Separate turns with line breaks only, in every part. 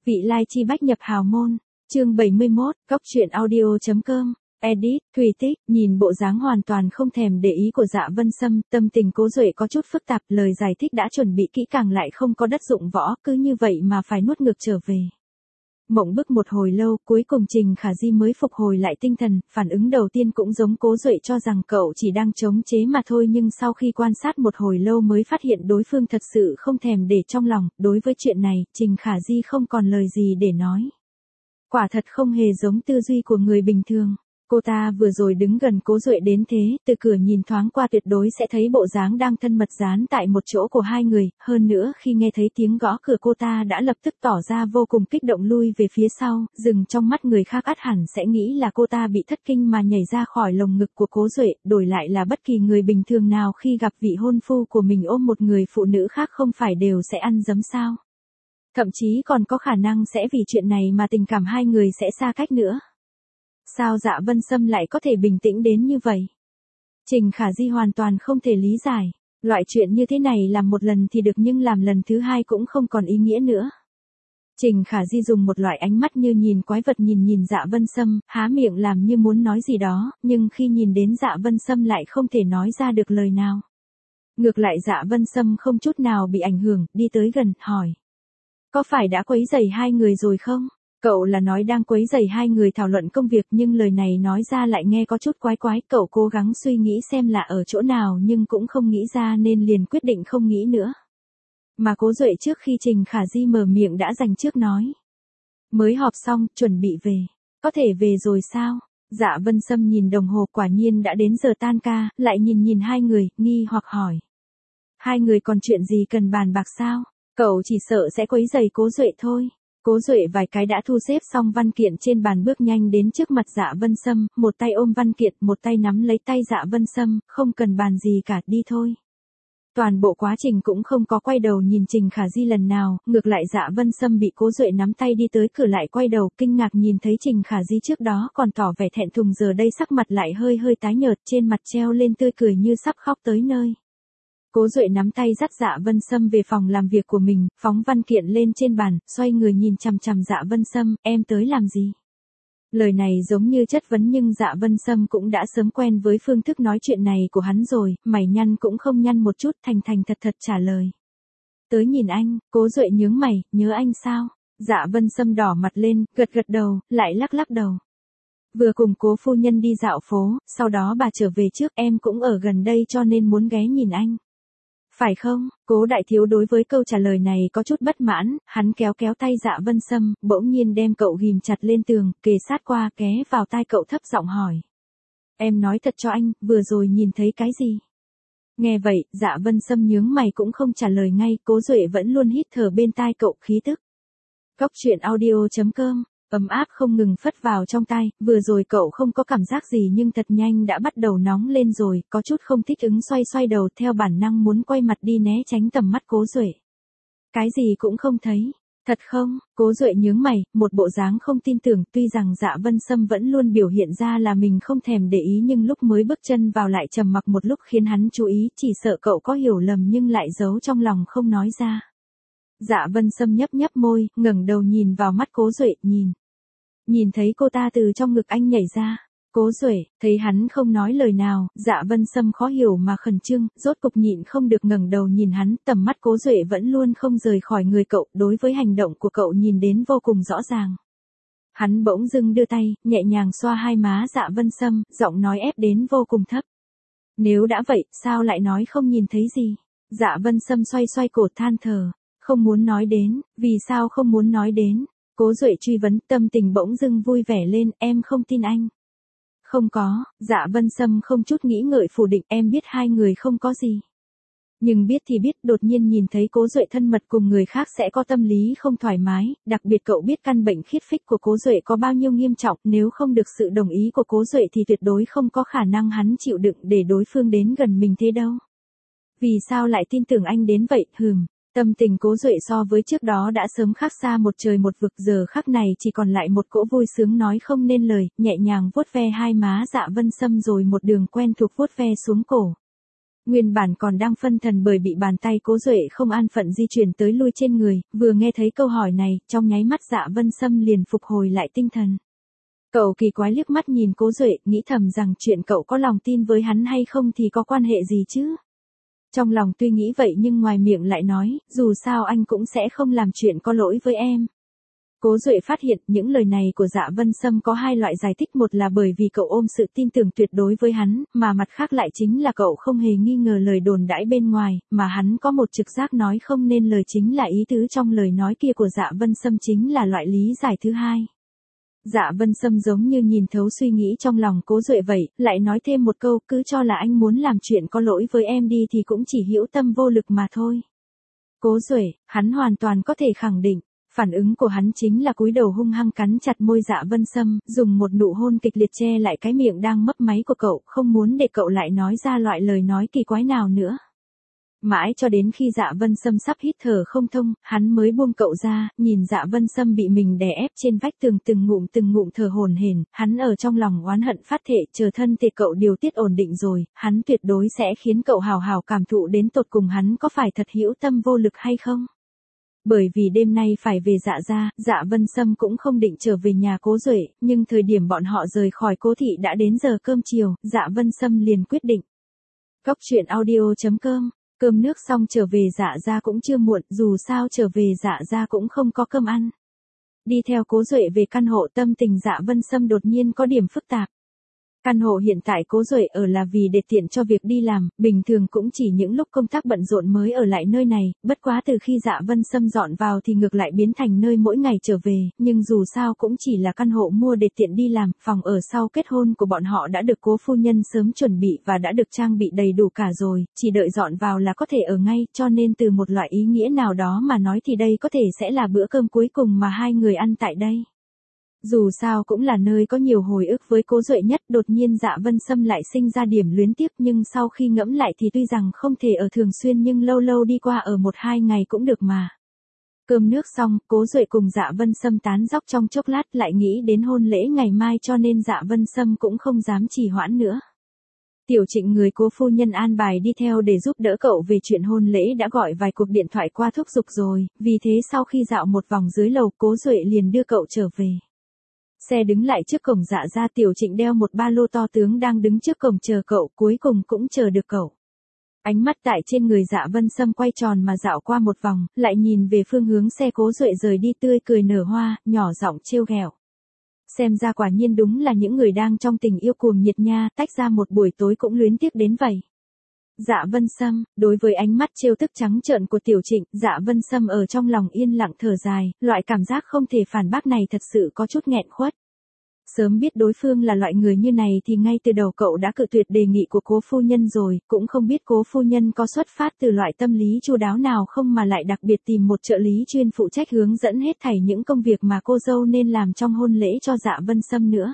Vị lai chi bách nhập hào môn, chương 71, góc truyện audio.com, edit, Thùy Tích, nhìn bộ dáng hoàn toàn không thèm để ý của Dạ Vân Sâm, tâm tình Cố Duệ có chút phức tạp, lời giải thích đã chuẩn bị kỹ càng lại không có đất dụng võ, cứ như vậy mà phải nuốt ngược trở về. Mộng bức một hồi lâu, cuối cùng Trình Khả Di mới phục hồi lại tinh thần, phản ứng đầu tiên cũng giống Cố Duệ cho rằng cậu chỉ đang chống chế mà thôi, nhưng sau khi quan sát một hồi lâu mới phát hiện đối phương thật sự không thèm để trong lòng, đối với chuyện này, Trình Khả Di không còn lời gì để nói. Quả thật không hề giống tư duy của người bình thường. Cô ta vừa rồi đứng gần Cố Duệ đến thế, từ cửa nhìn thoáng qua tuyệt đối sẽ thấy bộ dáng đang thân mật dán tại một chỗ của hai người, hơn nữa khi nghe thấy tiếng gõ cửa cô ta đã lập tức tỏ ra vô cùng kích động lui về phía sau, dừng trong mắt người khác ắt hẳn sẽ nghĩ là cô ta bị thất kinh mà nhảy ra khỏi lồng ngực của Cố Duệ, đổi lại là bất kỳ người bình thường nào khi gặp vị hôn phu của mình ôm một người phụ nữ khác không phải đều sẽ ăn dấm sao. Thậm chí còn có khả năng sẽ vì chuyện này mà tình cảm hai người sẽ xa cách nữa. Sao Dạ Vân Sâm lại có thể bình tĩnh đến như vậy? Trình Khả Di hoàn toàn không thể lý giải. Loại chuyện như thế này làm một lần thì được nhưng làm lần thứ hai cũng không còn ý nghĩa nữa. Trình Khả Di dùng một loại ánh mắt như nhìn quái vật nhìn Dạ Vân Sâm, há miệng làm như muốn nói gì đó, nhưng khi nhìn đến Dạ Vân Sâm lại không thể nói ra được lời nào. Ngược lại Dạ Vân Sâm không chút nào bị ảnh hưởng, đi tới gần, hỏi. Có phải đã quấy rầy hai người rồi không? Cậu là nói đang quấy rầy hai người thảo luận công việc nhưng lời này nói ra lại nghe có chút quái quái. Cậu cố gắng suy nghĩ xem là ở chỗ nào nhưng cũng không nghĩ ra nên liền quyết định không nghĩ nữa. Mà Cố Duệ trước khi Trình Khả Di mở miệng đã dành trước nói. Mới họp xong, chuẩn bị về. Có thể về rồi sao? Dạ Vân Sâm nhìn đồng hồ quả nhiên đã đến giờ tan ca, lại nhìn hai người, nghi hoặc hỏi. Hai người còn chuyện gì cần bàn bạc sao? Cậu chỉ sợ sẽ quấy rầy Cố Duệ thôi. Cố Duệ vài cái đã thu xếp xong văn kiện trên bàn bước nhanh đến trước mặt Dạ Vân Sâm, một tay ôm văn kiện, một tay nắm lấy tay Dạ Vân Sâm, không cần bàn gì cả, đi thôi. Toàn bộ quá trình cũng không có quay đầu nhìn Trình Khả Di lần nào, ngược lại Dạ Vân Sâm bị Cố Duệ nắm tay đi tới cửa lại quay đầu, kinh ngạc nhìn thấy Trình Khả Di trước đó còn tỏ vẻ thẹn thùng giờ đây sắc mặt lại hơi tái nhợt, trên mặt treo lên tươi cười như sắp khóc tới nơi. Cố Duệ nắm tay dắt Dạ Vân Sâm về phòng làm việc của mình, phóng văn kiện lên trên bàn, xoay người nhìn chằm Dạ Vân Sâm, em tới làm gì? Lời này giống như chất vấn nhưng Dạ Vân Sâm cũng đã sớm quen với phương thức nói chuyện này của hắn rồi, mày nhăn cũng không nhăn một chút, thành thật trả lời. Tới nhìn anh. Cố Duệ nhướng mày, nhớ anh sao? Dạ Vân Sâm đỏ mặt lên, gật đầu, lại lắc đầu. Vừa cùng Cố phu nhân đi dạo phố, sau đó bà trở về trước, em cũng ở gần đây cho nên muốn ghé nhìn anh. Phải không? Cố đại thiếu đối với câu trả lời này có chút bất mãn, hắn kéo tay Dạ Vân Sâm, bỗng nhiên đem cậu ghim chặt lên tường, kề sát qua, ghé vào tai cậu thấp giọng hỏi. Em nói thật cho anh, vừa rồi nhìn thấy cái gì? Nghe vậy, Dạ Vân Sâm nhướng mày cũng không trả lời ngay, Cố Duệ vẫn luôn hít thở bên tai cậu, khí tức. Góc truyện audio.com, ấm áp không ngừng phất vào trong tai, vừa rồi cậu không có cảm giác gì nhưng thật nhanh đã bắt đầu nóng lên rồi, có chút không thích ứng xoay đầu theo bản năng muốn quay mặt đi né tránh tầm mắt Cố Duệ. Cái gì cũng không thấy. Thật không? Cố Duệ nhướng mày, một bộ dáng không tin tưởng, tuy rằng Dạ Vân Sâm vẫn luôn biểu hiện ra là mình không thèm để ý nhưng lúc mới bước chân vào lại trầm mặc một lúc khiến hắn chú ý, chỉ sợ cậu có hiểu lầm nhưng lại giấu trong lòng không nói ra. Dạ Vân Sâm nhấp môi, ngẩng đầu nhìn vào mắt Cố Duệ, nhìn thấy cô ta từ trong ngực anh nhảy ra. Cố Duệ, thấy hắn không nói lời nào, Dạ Vân Sâm khó hiểu mà khẩn trương, rốt cục nhịn không được ngẩng đầu nhìn hắn, tầm mắt Cố Duệ vẫn luôn không rời khỏi người cậu, đối với hành động của cậu nhìn đến vô cùng rõ ràng. Hắn bỗng dưng đưa tay, nhẹ nhàng xoa hai má Dạ Vân Sâm, giọng nói ép đến vô cùng thấp. Nếu đã vậy, sao lại nói không nhìn thấy gì? Dạ Vân Sâm xoay cổ than thở, không muốn nói đến, vì sao không muốn nói đến? Cố Duệ truy vấn, tâm tình bỗng dưng vui vẻ lên, em không tin anh. Không có. Dạ Vân Sâm không chút nghĩ ngợi phủ định, em biết hai người không có gì. Nhưng biết thì biết, đột nhiên nhìn thấy Cố Duệ thân mật cùng người khác sẽ có tâm lý không thoải mái, đặc biệt cậu biết căn bệnh khiết phích của Cố Duệ có bao nhiêu nghiêm trọng, nếu không được sự đồng ý của Cố Duệ thì tuyệt đối không có khả năng hắn chịu đựng để đối phương đến gần mình thế đâu. Vì sao lại tin tưởng anh đến vậy, Tâm tình Cố Duệ so với trước đó đã sớm khác xa một trời một vực, giờ khắc này chỉ còn lại một cỗ vui sướng nói không nên lời, nhẹ nhàng vuốt ve hai má Dạ Vân Sâm rồi một đường quen thuộc vuốt ve xuống cổ. Nguyên bản còn đang phân thần bởi bị bàn tay Cố Duệ không an phận di chuyển tới lui trên người, vừa nghe thấy câu hỏi này, trong nháy mắt Dạ Vân Sâm liền phục hồi lại tinh thần. Cậu kỳ quái liếc mắt nhìn Cố Duệ, nghĩ thầm rằng chuyện cậu có lòng tin với hắn hay không thì có quan hệ gì chứ. Trong lòng tuy nghĩ vậy nhưng ngoài miệng lại nói, dù sao anh cũng sẽ không làm chuyện có lỗi với em. Cố Duệ phát hiện những lời này của Dạ Vân Sâm có hai loại giải thích, một là bởi vì cậu ôm sự tin tưởng tuyệt đối với hắn, mà mặt khác lại chính là cậu không hề nghi ngờ lời đồn đãi bên ngoài, mà hắn có một trực giác nói không nên lời, chính là ý tứ trong lời nói kia của Dạ Vân Sâm chính là loại lý giải thứ hai. Dạ Vân Sâm giống như nhìn thấu suy nghĩ trong lòng Cố Duệ vậy, lại nói thêm một câu, cứ cho là anh muốn làm chuyện có lỗi với em đi thì cũng chỉ hữu tâm vô lực mà thôi. Cố Duệ, hắn hoàn toàn có thể khẳng định. Phản ứng của hắn chính là cúi đầu hung hăng cắn chặt môi Dạ Vân Sâm, dùng một nụ hôn kịch liệt che lại cái miệng đang mấp máy của cậu, không muốn để cậu lại nói ra loại lời nói kỳ quái nào nữa. Mãi cho đến khi Dạ Vân Sâm sắp hít thở không thông, hắn mới buông cậu ra, nhìn Dạ Vân Sâm bị mình đè ép trên vách tường từng ngụm thở hổn hển, hắn ở trong lòng oán hận phát thệ, chờ thân thể cậu điều tiết ổn định rồi, hắn tuyệt đối sẽ khiến cậu hào hào cảm thụ đến tột cùng hắn có phải thật hữu tâm vô lực hay không. Bởi vì đêm nay phải về Dạ gia, Dạ Vân Sâm cũng không định trở về nhà Cố Duệ, nhưng thời điểm bọn họ rời khỏi Cố thị đã đến giờ cơm chiều, Dạ Vân Sâm liền quyết định. Cóc truyện audio.com, cơm nước xong trở về Dạ gia cũng chưa muộn, dù sao trở về Dạ gia cũng không có cơm ăn. Đi theo Cố Duệ về căn hộ, tâm tình Dạ Vân Sâm đột nhiên có điểm phức tạp. Căn hộ hiện tại Cố Duệ ở là vì để tiện cho việc đi làm, bình thường cũng chỉ những lúc công tác bận rộn mới ở lại nơi này, bất quá từ khi Dạ Vân Sâm dọn vào thì ngược lại biến thành nơi mỗi ngày trở về, nhưng dù sao cũng chỉ là căn hộ mua để tiện đi làm, phòng ở sau kết hôn của bọn họ đã được Cố phu nhân sớm chuẩn bị và đã được trang bị đầy đủ cả rồi, chỉ đợi dọn vào là có thể ở ngay, cho nên từ một loại ý nghĩa nào đó mà nói thì đây có thể sẽ là bữa cơm cuối cùng mà hai người ăn tại đây. Dù sao cũng là nơi có nhiều hồi ức với Cố Duệ nhất, đột nhiên Dạ Vân Sâm lại sinh ra điểm luyến tiếc, nhưng sau khi ngẫm lại thì tuy rằng không thể ở thường xuyên nhưng lâu lâu đi qua ở 1-2 ngày cũng được mà. Cơm nước xong, Cố Duệ cùng Dạ Vân Sâm tán dóc trong chốc lát, lại nghĩ đến hôn lễ ngày mai cho nên Dạ Vân Sâm cũng không dám trì hoãn nữa. Tiểu Trịnh người Cố phu nhân an bài đi theo để giúp đỡ cậu về chuyện hôn lễ đã gọi vài cuộc điện thoại qua thúc giục rồi, vì thế sau khi dạo một vòng dưới lầu, Cố Duệ liền đưa cậu trở về. Xe đứng lại trước cổng Dạ gia, Tiểu Trịnh đeo một ba lô to tướng đang đứng trước cổng chờ cậu, cuối cùng cũng chờ được cậu. Ánh mắt tại trên người Dạ Vân Sâm quay tròn mà dạo qua một vòng, lại nhìn về phương hướng xe Cố Duệ rời đi, tươi cười nở hoa, nhỏ giọng trêu ghẹo. Xem ra quả nhiên đúng là những người đang trong tình yêu cuồng nhiệt nha, tách ra một buổi tối cũng luyến tiếc đến vậy. Dạ Vân Sâm, đối với ánh mắt trêu tức trắng trợn của Tiểu Trịnh, Dạ Vân Sâm ở trong lòng yên lặng thở dài, loại cảm giác không thể phản bác này thật sự có chút nghẹn khuất. Sớm biết đối phương là loại người như này thì ngay từ đầu cậu đã cự tuyệt đề nghị của Cố phu nhân rồi, cũng không biết Cố phu nhân có xuất phát từ loại tâm lý chu đáo nào không mà lại đặc biệt tìm một trợ lý chuyên phụ trách hướng dẫn hết thảy những công việc mà cô dâu nên làm trong hôn lễ cho Dạ Vân Sâm nữa.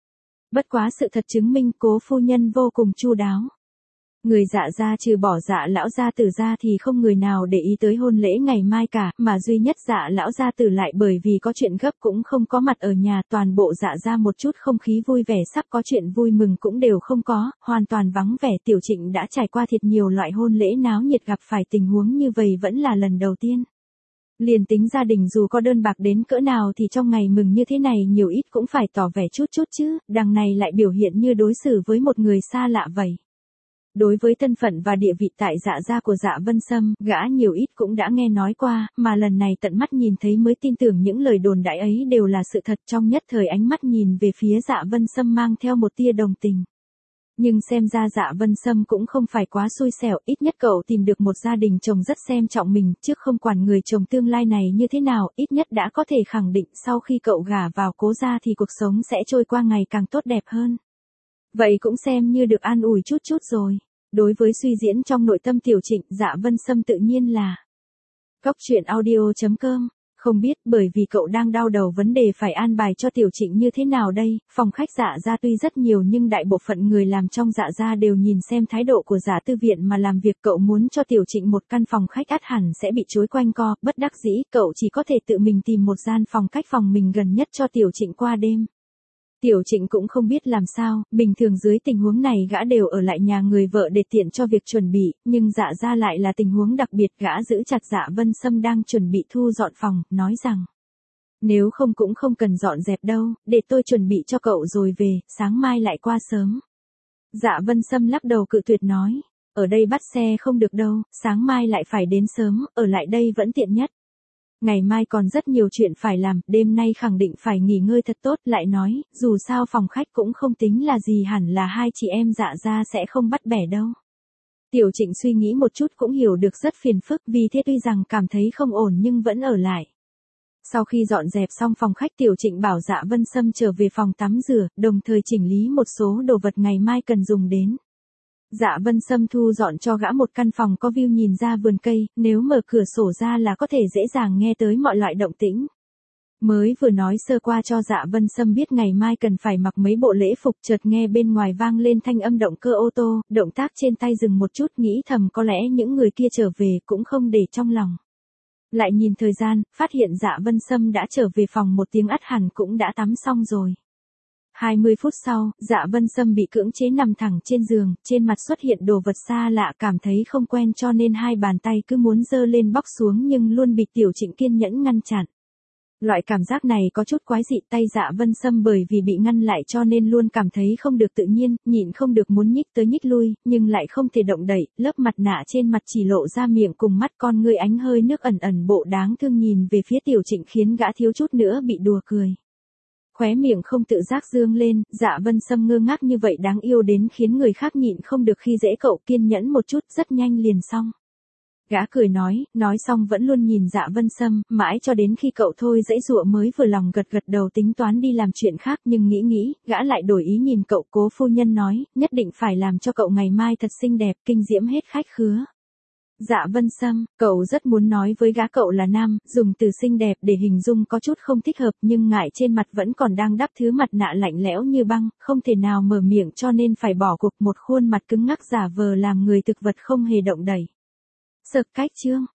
Bất quá sự thật chứng minh Cố phu nhân vô cùng chu đáo. Người Dạ gia trừ bỏ Dạ lão gia tử ra thì không người nào để ý tới hôn lễ ngày mai cả, mà duy nhất Dạ lão gia tử lại bởi vì có chuyện gấp cũng không có mặt ở nhà, toàn bộ Dạ gia một chút không khí vui vẻ sắp có chuyện vui mừng cũng đều không có, hoàn toàn vắng vẻ. Tiểu Trịnh đã trải qua thiệt nhiều loại hôn lễ náo nhiệt, gặp phải tình huống như vậy vẫn là lần đầu tiên. Liền tính gia đình dù có đơn bạc đến cỡ nào thì trong ngày mừng như thế này nhiều ít cũng phải tỏ vẻ chút chứ, đằng này lại biểu hiện như đối xử với một người xa lạ vậy. Đối với thân phận và địa vị tại Dạ gia của Dạ Vân Sâm, gã nhiều ít cũng đã nghe nói qua, mà lần này tận mắt nhìn thấy mới tin tưởng những lời đồn đại ấy đều là sự thật. Trong nhất thời ánh mắt nhìn về phía Dạ Vân Sâm mang theo một tia đồng tình. Nhưng xem ra Dạ Vân Sâm cũng không phải quá xui xẻo, ít nhất cậu tìm được một gia đình chồng rất xem trọng mình, trước không quản người chồng tương lai này như thế nào, ít nhất đã có thể khẳng định sau khi cậu gả vào Cố gia thì cuộc sống sẽ trôi qua ngày càng tốt đẹp hơn. Vậy cũng xem như được an ủi chút rồi. Đối với suy diễn trong nội tâm Tiểu Trịnh, Dạ Vân Sâm tự nhiên là Cóc truyện audio.com, không biết bởi vì cậu đang đau đầu vấn đề phải an bài cho Tiểu Trịnh như thế nào đây. Phòng khách Dạ gia tuy rất nhiều nhưng đại bộ phận người làm trong Dạ gia đều nhìn xem thái độ của Dạ Tư Viện mà làm việc. Cậu muốn cho Tiểu Trịnh một căn phòng khách ắt hẳn sẽ bị chối quanh co, bất đắc dĩ cậu chỉ có thể tự mình tìm một gian phòng cách phòng mình gần nhất cho Tiểu Trịnh qua đêm. Tiểu Trịnh cũng không biết làm sao, bình thường dưới tình huống này gã đều ở lại nhà người vợ để tiện cho việc chuẩn bị, nhưng Dạ ra lại là tình huống đặc biệt, gã giữ chặt Dạ Vân Sâm đang chuẩn bị thu dọn phòng, nói rằng. Nếu không cũng không cần dọn dẹp đâu, để tôi chuẩn bị cho cậu rồi về, sáng mai lại qua sớm. Dạ Vân Sâm lắc đầu cự tuyệt nói, ở đây bắt xe không được đâu, sáng mai lại phải đến sớm, ở lại đây vẫn tiện nhất. Ngày mai còn rất nhiều chuyện phải làm, đêm nay khẳng định phải nghỉ ngơi thật tốt, lại nói, dù sao phòng khách cũng không tính là gì, hẳn là hai chị em Dạ ra sẽ không bắt bẻ đâu. Tiểu Trịnh suy nghĩ một chút cũng hiểu được rất phiền phức, vì thế tuy rằng cảm thấy không ổn nhưng vẫn ở lại. Sau khi dọn dẹp xong phòng khách, Tiểu Trịnh bảo Dạ Vân Sâm trở về phòng tắm rửa, đồng thời chỉnh lý một số đồ vật ngày mai cần dùng đến. Dạ Vân Sâm thu dọn cho gã một căn phòng có view nhìn ra vườn cây, nếu mở cửa sổ ra là có thể dễ dàng nghe tới mọi loại động tĩnh. Mới vừa nói sơ qua cho Dạ Vân Sâm biết ngày mai cần phải mặc mấy bộ lễ phục, chợt nghe bên ngoài vang lên thanh âm động cơ ô tô, động tác trên tay dừng một chút, nghĩ thầm có lẽ những người kia trở về, cũng không để trong lòng. Lại nhìn thời gian, phát hiện Dạ Vân Sâm đã trở về phòng, một tiếng ắt hẳn cũng đã tắm xong rồi. 20 phút sau, Dạ Vân Sâm bị cưỡng chế nằm thẳng trên giường, trên mặt xuất hiện đồ vật xa lạ, cảm thấy không quen cho nên hai bàn tay cứ muốn giơ lên bóc xuống nhưng luôn bị Tiểu Trịnh kiên nhẫn ngăn chặn. Loại cảm giác này có chút quái dị, tay Dạ Vân Sâm bởi vì bị ngăn lại cho nên luôn cảm thấy không được tự nhiên, nhịn không được muốn nhích tới nhích lui, nhưng lại không thể động đậy, lớp mặt nạ trên mặt chỉ lộ ra miệng cùng mắt con ngươi ánh hơi nước ẩn ẩn bộ đáng thương nhìn về phía Tiểu Trịnh khiến gã thiếu chút nữa bị đùa cười. Khóe miệng không tự giác dương lên, Dạ Vân Sâm ngơ ngác như vậy đáng yêu đến khiến người khác nhịn không được khi dễ cậu, kiên nhẫn một chút, rất nhanh liền xong. Gã cười nói xong vẫn luôn nhìn Dạ Vân Sâm, mãi cho đến khi cậu thôi giãy giụa mới vừa lòng gật gật đầu tính toán đi làm chuyện khác, nhưng nghĩ, gã lại đổi ý nhìn cậu. Cố phu nhân nói, nhất định phải làm cho cậu ngày mai thật xinh đẹp, kinh diễm hết khách khứa. Dạ Vân Sâm, cậu rất muốn nói với gã cậu là nam, dùng từ xinh đẹp để hình dung có chút không thích hợp, nhưng ngại trên mặt vẫn còn đang đắp thứ mặt nạ lạnh lẽo như băng, không thể nào mở miệng cho nên phải bỏ cuộc, một khuôn mặt cứng ngắc giả vờ làm người thực vật không hề động đậy. Sực cách chương